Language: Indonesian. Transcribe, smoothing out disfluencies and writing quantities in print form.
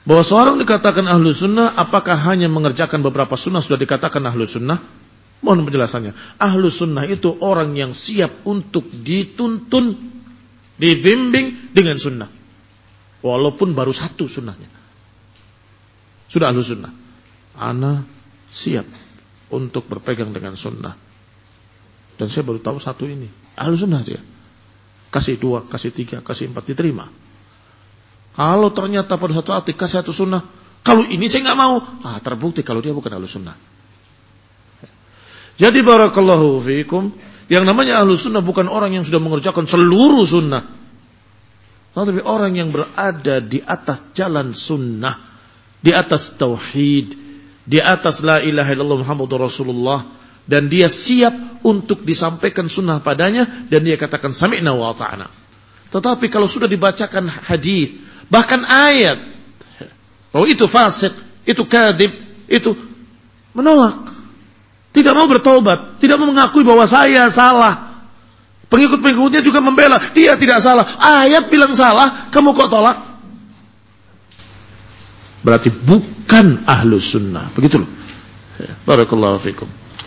Bahwa seorang dikatakan ahlu sunnah, apakah hanya mengerjakan beberapa sunnah sudah dikatakan ahlu sunnah? Mohon penjelasannya. Ahlu sunnah itu orang yang siap untuk dituntun, dibimbing dengan sunnah. Walaupun baru satu sunnahnya. Sudah ahlu sunnah. Ana siap untuk berpegang dengan sunnah. Dan saya baru tahu satu ini. Ahlu sunnah dia. Kasih 2, kasih 3, kasih 4 diterima. Kalau ternyata pada satu saat dikasih satu sunnah, kalau ini saya nggak mau, terbukti kalau dia bukan ahlu sunnah. Jadi barakallahu fiikum, yang namanya ahlu sunnah bukan orang yang sudah mengerjakan seluruh sunnah, tapi orang yang berada di atas jalan sunnah, di atas tauhid, di atas la ilaha illallah Muhammadur Rasulullah, dan dia siap untuk disampaikan sunnah padanya, dan dia katakan sami'na wa ata'na. Tetapi kalau sudah dibacakan hadis, bahkan ayat, bahwa itu fasik, itu kadzib, itu menolak, tidak mau bertobat, tidak mau mengakui bahwa saya salah. Pengikut-pengikutnya juga membela, dia tidak salah. Ayat bilang salah, kamu kok tolak? Berarti bukan ahlu sunnah. Begitu loh. Barakallahu fikum.